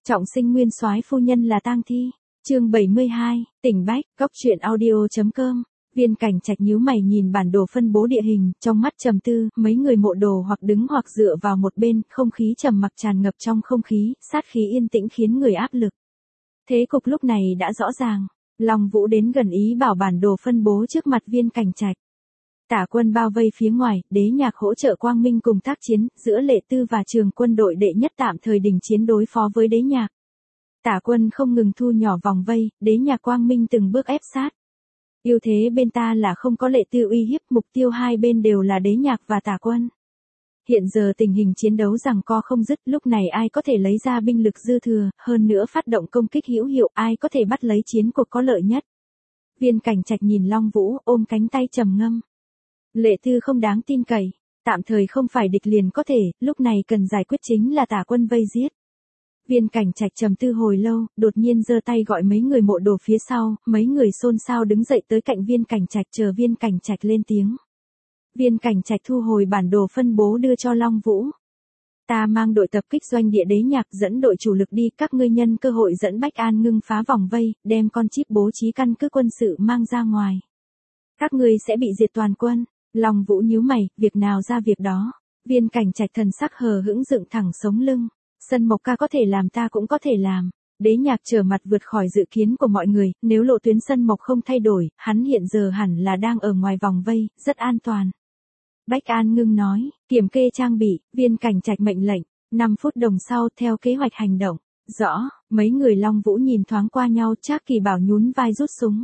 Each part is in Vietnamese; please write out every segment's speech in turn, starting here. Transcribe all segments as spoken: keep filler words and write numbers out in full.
Trọng sinh nguyên soái phu nhân là tang thi. Chương bảy mươi hai, Tỉnh Bách, Góc truyện audio.com. Viên Cảnh Trạch nhíu mày nhìn bản đồ phân bố địa hình, trong mắt trầm tư, mấy người mộ đồ hoặc đứng hoặc dựa vào một bên, không khí trầm mặc tràn ngập trong không khí, sát khí yên tĩnh khiến người áp lực. Thế cục lúc này đã rõ ràng. Long Vũ đến gần ý bảo bản đồ phân bố trước mặt Viên Cảnh Trạch. Tả quân bao vây phía ngoài, Đế Nhạc hỗ trợ Quang Minh cùng tác chiến, giữa Lệ Tư và Trường quân đội đệ nhất tạm thời đình chiến đối phó với Đế Nhạc. Tả quân không ngừng thu nhỏ vòng vây, Đế Nhạc Quang Minh từng bước ép sát. Ưu thế bên ta là không có Lệ Tư uy hiếp, mục tiêu hai bên đều là Đế Nhạc và Tả quân. Hiện giờ tình hình chiến đấu giằng co không dứt, lúc này ai có thể lấy ra binh lực dư thừa, hơn nữa phát động công kích hữu hiệu, ai có thể bắt lấy chiến cuộc có lợi nhất. Viên Cảnh Trạch nhìn Long Vũ, ôm cánh tay trầm ngâm. Lệ Tư không đáng tin cậy, tạm thời không phải địch liền có thể, lúc này cần giải quyết chính là Tả quân vây giết. Viên Cảnh Trạch trầm tư hồi lâu, đột nhiên giơ tay gọi mấy người mộ đồ phía sau, mấy người xôn xao đứng dậy tới cạnh Viên Cảnh Trạch chờ Viên Cảnh Trạch lên tiếng. Viên Cảnh Trạch thu hồi bản đồ phân bố đưa cho Long Vũ. Ta mang đội tập kích doanh địa Đế Nhạc dẫn đội chủ lực đi, các ngươi nhân cơ hội dẫn Bách An ngưng phá vòng vây, đem con chip bố trí căn cứ quân sự mang ra ngoài. Các ngươi sẽ bị diệt toàn quân. Long Vũ nhíu mày, việc nào ra việc đó. Viên Cảnh Trạch thần sắc hờ hững dựng thẳng sống lưng. Sân Mộc ca có thể làm ta cũng có thể làm. Đế Nhạc trở mặt vượt khỏi dự kiến của mọi người, nếu lộ tuyến Sân Mộc không thay đổi, hắn hiện giờ hẳn là đang ở ngoài vòng vây, rất an toàn. Bách An ngưng nói, kiểm kê trang bị, Viên Cảnh Trạch mệnh lệnh, năm phút đồng sau theo kế hoạch hành động. Rõ, mấy người Long Vũ nhìn thoáng qua nhau, Trác Kỳ Bảo nhún vai rút súng.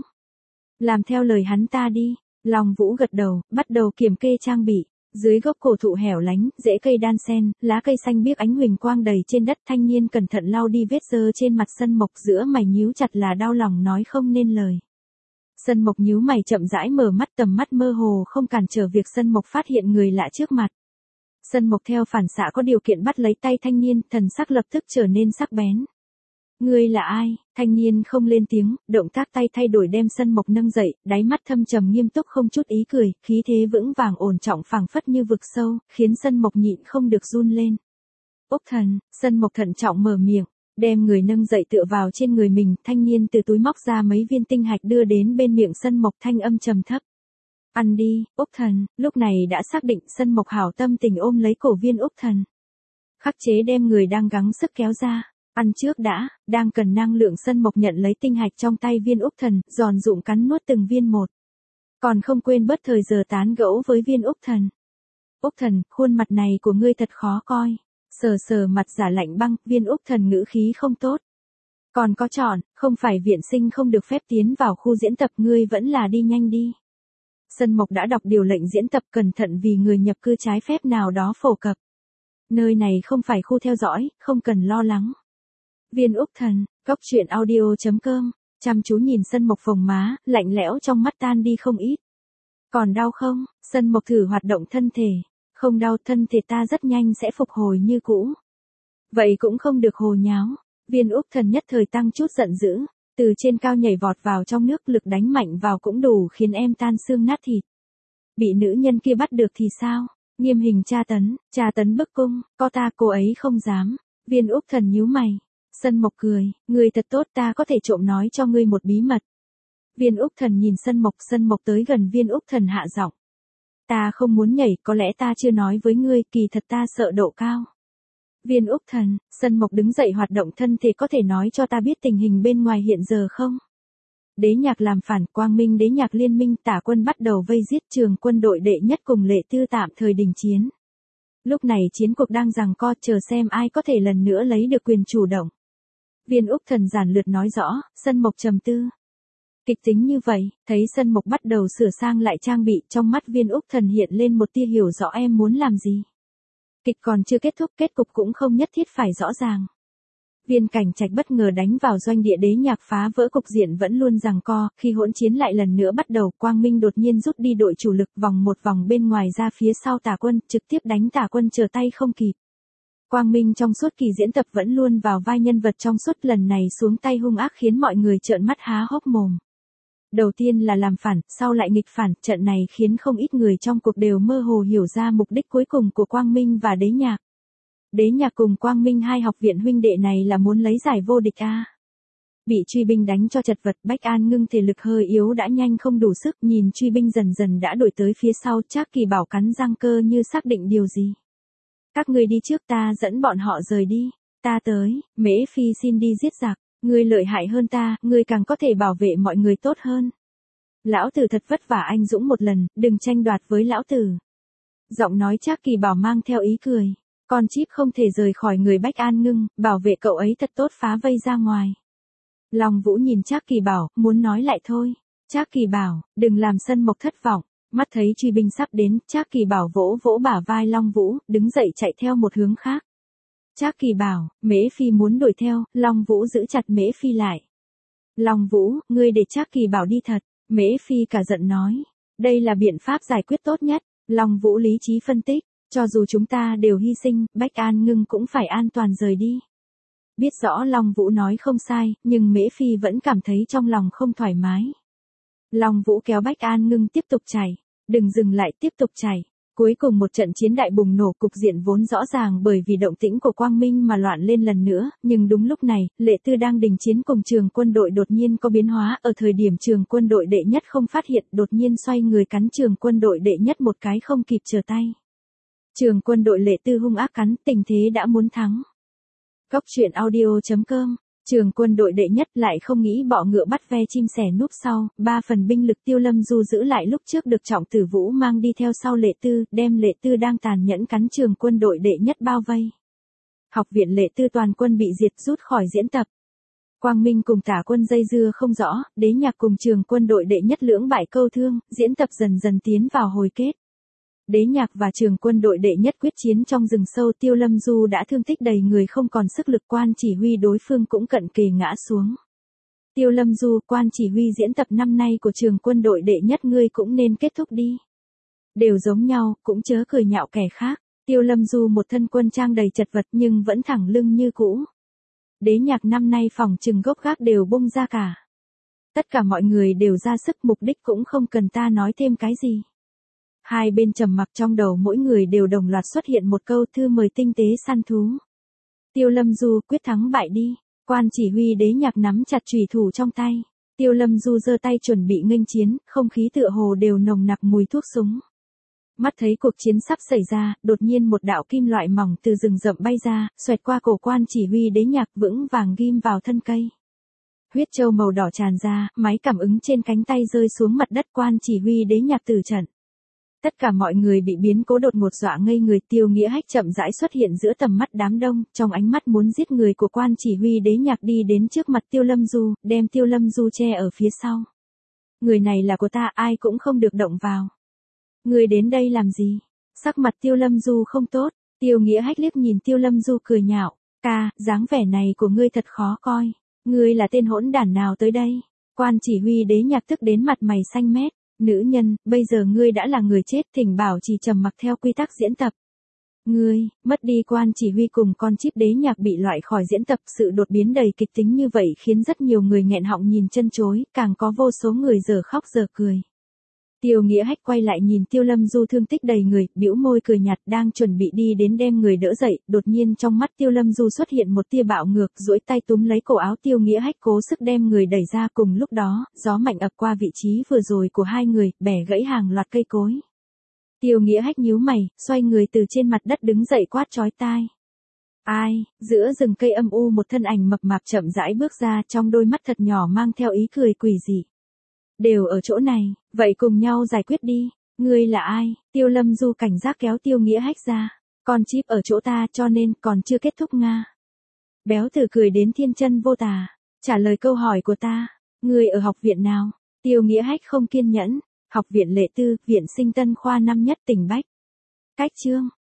Làm theo lời hắn ta đi. Long Vũ gật đầu, bắt đầu kiểm kê trang bị. Dưới gốc cổ thụ hẻo lánh, rễ cây đan xen, lá cây xanh biếc ánh huỳnh quang đầy trên đất, thanh niên cẩn thận lau đi vết dơ trên mặt Sân Mộc, giữa mày nhíu chặt là đau lòng nói không nên lời. Sân Mộc nhíu mày chậm rãi mở mắt, tầm mắt mơ hồ không cản trở việc Sân Mộc phát hiện người lạ trước mặt. Sân Mộc theo phản xạ có điều kiện bắt lấy tay thanh niên, thần sắc lập tức trở nên sắc bén. Ngươi là ai? Thanh niên không lên tiếng, động tác tay thay đổi đem Sân Mộc nâng dậy, đáy mắt thâm trầm nghiêm túc không chút ý cười, khí thế vững vàng ổn trọng phảng phất như vực sâu, khiến Sân Mộc nhịn không được run lên. Úc Thần, Sân Mộc thận trọng mở miệng, đem người nâng dậy tựa vào trên người mình, thanh niên từ túi móc ra mấy viên tinh hạch đưa đến bên miệng Sân Mộc, thanh âm trầm thấp. Ăn đi, Úc Thần, lúc này đã xác định Sân Mộc hảo tâm tình ôm lấy cổ viên Úc Thần. Khắc chế đem người đang gắng sức kéo ra. Ăn trước đã, đang cần năng lượng. Sân Mộc nhận lấy tinh hạch trong tay viên Úc Thần, giòn rụm cắn nuốt từng viên một. Còn không quên bớt thời giờ tán gẫu với viên Úc Thần. Úc Thần, khuôn mặt này của ngươi thật khó coi. Sờ sờ mặt giả lạnh băng, viên Úc Thần ngữ khí không tốt. Còn có chọn, không phải viện sinh không được phép tiến vào khu diễn tập, ngươi vẫn là đi nhanh đi. Sân Mộc đã đọc điều lệnh diễn tập, cẩn thận vì người nhập cư trái phép nào đó phổ cập. Nơi này không phải khu theo dõi, không cần lo lắng. Viên Úc Thần, Góc truyện audio.com, chăm chú nhìn Sân Mộc phồng má, lạnh lẽo trong mắt tan đi không ít. Còn đau không? Sân Mộc thử hoạt động thân thể. Không đau, thân thể ta rất nhanh sẽ phục hồi như cũ. Vậy cũng không được hồ nháo. Viên Úc Thần nhất thời tăng chút giận dữ, từ trên cao nhảy vọt vào trong nước, lực đánh mạnh vào cũng đủ khiến em tan xương nát thịt. Bị nữ nhân kia bắt được thì sao? Nghiêm hình tra tấn, tra tấn bức cung, có ta cô ấy không dám. Viên Úc Thần nhíu mày. Sân Mộc cười, ngươi thật tốt, ta có thể trộm nói cho ngươi một bí mật. Viên Úc Thần nhìn Sân Mộc, Sân Mộc tới gần Viên Úc Thần hạ giọng. Ta không muốn nhảy, có lẽ ta chưa nói với ngươi, kỳ thật ta sợ độ cao. Viên Úc Thần, Sân Mộc đứng dậy hoạt động thân thể, có thể nói cho ta biết tình hình bên ngoài hiện giờ không? Đế Nhạc làm phản, Quang Minh Đế Nhạc liên minh, Tả quân bắt đầu vây giết, Trường quân đội đệ nhất cùng Lệ Tư tạm thời đình chiến. Lúc này chiến cuộc đang giằng co, chờ xem ai có thể lần nữa lấy được quyền chủ động. Viên Úc Thần giản lược nói rõ. Sân Mộc trầm tư. Kịch tính như vậy, thấy Sân Mộc bắt đầu sửa sang lại trang bị, trong mắt Viên Úc Thần hiện lên một tia hiểu rõ, em muốn làm gì. Kịch còn chưa kết thúc, kết cục cũng không nhất thiết phải rõ ràng. Viên Cảnh Trạch bất ngờ đánh vào doanh địa Đế Nhạc, phá vỡ cục diện vẫn luôn giằng co, khi hỗn chiến lại lần nữa bắt đầu, Quang Minh đột nhiên rút đi đội chủ lực vòng một vòng bên ngoài ra phía sau Tả quân, trực tiếp đánh Tả quân trở tay không kịp. Quang Minh trong suốt kỳ diễn tập vẫn luôn vào vai nhân vật trong suốt, lần này xuống tay hung ác khiến mọi người trợn mắt há hốc mồm. Đầu tiên là làm phản, sau lại nghịch phản, trận này khiến không ít người trong cuộc đều mơ hồ hiểu ra mục đích cuối cùng của Quang Minh và Đế Nhạc. Đế Nhạc cùng Quang Minh hai học viện huynh đệ này là muốn lấy giải vô địch a. Bị truy binh đánh cho chật vật, Bách An Ngưng thể lực hơi yếu đã nhanh không đủ sức, nhìn truy binh dần dần đã đuổi tới phía sau, Trác Kỳ Bảo cắn răng cơ như xác định điều gì. Các ngươi đi trước, ta dẫn bọn họ rời đi. Ta tới, Mễ Phi xin đi giết giặc, ngươi lợi hại hơn ta, ngươi càng có thể bảo vệ mọi người tốt hơn. Lão tử thật vất vả anh dũng một lần, đừng tranh đoạt với lão tử. Giọng nói Trác Kỳ Bảo mang theo ý cười, con chip không thể rời khỏi người Bách An Ngưng, bảo vệ cậu ấy thật tốt, phá vây ra ngoài. Long Vũ nhìn Trác Kỳ Bảo, muốn nói lại thôi. Trác Kỳ Bảo, đừng làm Sân Mộc thất vọng. Mắt thấy truy binh sắp đến, Trác Kỳ Bảo vỗ vỗ bả vai Long Vũ, đứng dậy chạy theo một hướng khác. Trác Kỳ Bảo, Mễ Phi muốn đuổi theo, Long Vũ giữ chặt Mễ Phi lại. Long Vũ, ngươi để Trác Kỳ Bảo đi thật. Mễ Phi cả giận nói. Đây là biện pháp giải quyết tốt nhất. Long Vũ lý trí phân tích, cho dù chúng ta đều hy sinh, Bách An Ngưng cũng phải an toàn rời đi. Biết rõ Long Vũ nói không sai, nhưng Mễ Phi vẫn cảm thấy trong lòng không thoải mái. Long Vũ kéo Bách An Ngưng tiếp tục chạy, đừng dừng lại, tiếp tục chạy. Cuối cùng một trận chiến đại bùng nổ, cục diện vốn rõ ràng bởi vì động tĩnh của Quang Minh mà loạn lên lần nữa, nhưng đúng lúc này, Lệ Tư đang đình chiến cùng Trường Quân đội đột nhiên có biến hóa, ở thời điểm Trường Quân đội đệ nhất không phát hiện, đột nhiên xoay người cắn Trường Quân đội đệ nhất một cái không kịp trở tay. Trường Quân đội Lệ Tư hung ác cắn, tình thế đã muốn thắng. Góc truyện audio chấm com. Trường Quân đội đệ nhất lại không nghĩ bọ ngựa bắt ve chim sẻ núp sau, ba phần binh lực Tiêu Lâm Du giữ lại lúc trước được Trọng Tử Vũ mang đi theo sau Lệ Tư, đem Lệ Tư đang tàn nhẫn cắn Trường Quân đội đệ nhất bao vây. Học viện Lệ Tư toàn quân bị diệt, rút khỏi diễn tập. Quang Minh cùng Tả Quân dây dưa không rõ, Đế Nhạc cùng Trường Quân đội đệ nhất lưỡng bại câu thương, diễn tập dần dần tiến vào hồi kết. Đế Nhạc và Trường Quân đội đệ nhất quyết chiến trong rừng sâu, Tiêu Lâm Du đã thương tích đầy người không còn sức lực, quan chỉ huy đối phương cũng cận kề ngã xuống. Tiêu Lâm Du, quan chỉ huy diễn tập năm nay của Trường Quân đội đệ nhất ngươi cũng nên kết thúc đi. Đều giống nhau, cũng chớ cười nhạo kẻ khác. Tiêu Lâm Du một thân quân trang đầy chật vật nhưng vẫn thẳng lưng như cũ. Đế Nhạc năm nay phòng trừng gốc gác đều bung ra cả. Tất cả mọi người đều ra sức, mục đích cũng không cần ta nói thêm cái gì. Hai bên trầm mặc, trong đầu mỗi người đều đồng loạt xuất hiện một câu: thư mời tinh tế săn thú. Tiêu Lâm Du, quyết thắng bại đi. Quan chỉ huy Đế Nhạc nắm chặt chùy thủ trong tay. Tiêu Lâm Du giơ tay chuẩn bị nghênh chiến, không khí tựa hồ đều nồng nặc mùi thuốc súng. Mắt thấy cuộc chiến sắp xảy ra, đột nhiên một đạo kim loại mỏng từ rừng rậm bay ra, xoẹt qua cổ quan chỉ huy Đế Nhạc, vững vàng ghim vào thân cây. Huyết châu màu đỏ tràn ra, máy cảm ứng trên cánh tay rơi xuống mặt đất, quan chỉ huy Đế Nhạc tử trận. Tất cả mọi người bị biến cố đột ngột dọa ngây người. Tiêu Nghĩa Hách chậm rãi xuất hiện giữa tầm mắt đám đông, trong ánh mắt muốn giết người của quan chỉ huy Đế Nhạc, đi đến trước mặt Tiêu Lâm Du, đem Tiêu Lâm Du che ở phía sau. Người này là của ta, ai cũng không được động vào. Người đến đây làm gì? Sắc mặt Tiêu Lâm Du không tốt. Tiêu Nghĩa Hách liếc nhìn Tiêu Lâm Du cười nhạo. Ca, dáng vẻ này của ngươi thật khó coi. Ngươi là tên hỗn đản nào tới đây? Quan chỉ huy Đế Nhạc tức đến mặt mày xanh mét. Nữ nhân, bây giờ ngươi đã là người chết, thỉnh bảo trì trầm mặc theo quy tắc diễn tập. Ngươi, mất đi quan chỉ huy cùng con chip Đế Nhạc bị loại khỏi diễn tập, sự đột biến đầy kịch tính như vậy khiến rất nhiều người nghẹn họng nhìn chân chối, càng có vô số người giờ khóc giờ cười. Tiêu Nghĩa Hách quay lại nhìn Tiêu Lâm Du thương tích đầy người, bĩu môi cười nhạt, đang chuẩn bị đi đến đem người đỡ dậy, đột nhiên trong mắt Tiêu Lâm Du xuất hiện một tia bạo ngược, duỗi tay túm lấy cổ áo Tiêu Nghĩa Hách, cố sức đem người đẩy ra. Cùng lúc đó, gió mạnh ập qua vị trí vừa rồi của hai người, bẻ gãy hàng loạt cây cối. Tiêu Nghĩa Hách nhíu mày, xoay người từ trên mặt đất đứng dậy quát chói tai. Ai? Giữa rừng cây âm u một thân ảnh mập mạp chậm rãi bước ra, trong đôi mắt thật nhỏ mang theo ý cười quỷ dị. Đều ở chỗ này, vậy cùng nhau giải quyết đi. Ngươi là ai? Tiêu Lâm Du cảnh giác kéo Tiêu Nghĩa Hách ra. Con chip ở chỗ ta, cho nên còn chưa kết thúc nga. Béo tử cười đến thiên chân vô tà. Trả lời câu hỏi của ta. Ngươi ở học viện nào? Tiêu Nghĩa Hách không kiên nhẫn. Học viện Lệ Tư, viện Sinh Tân khoa năm nhất tỉnh Bách. Cách chương.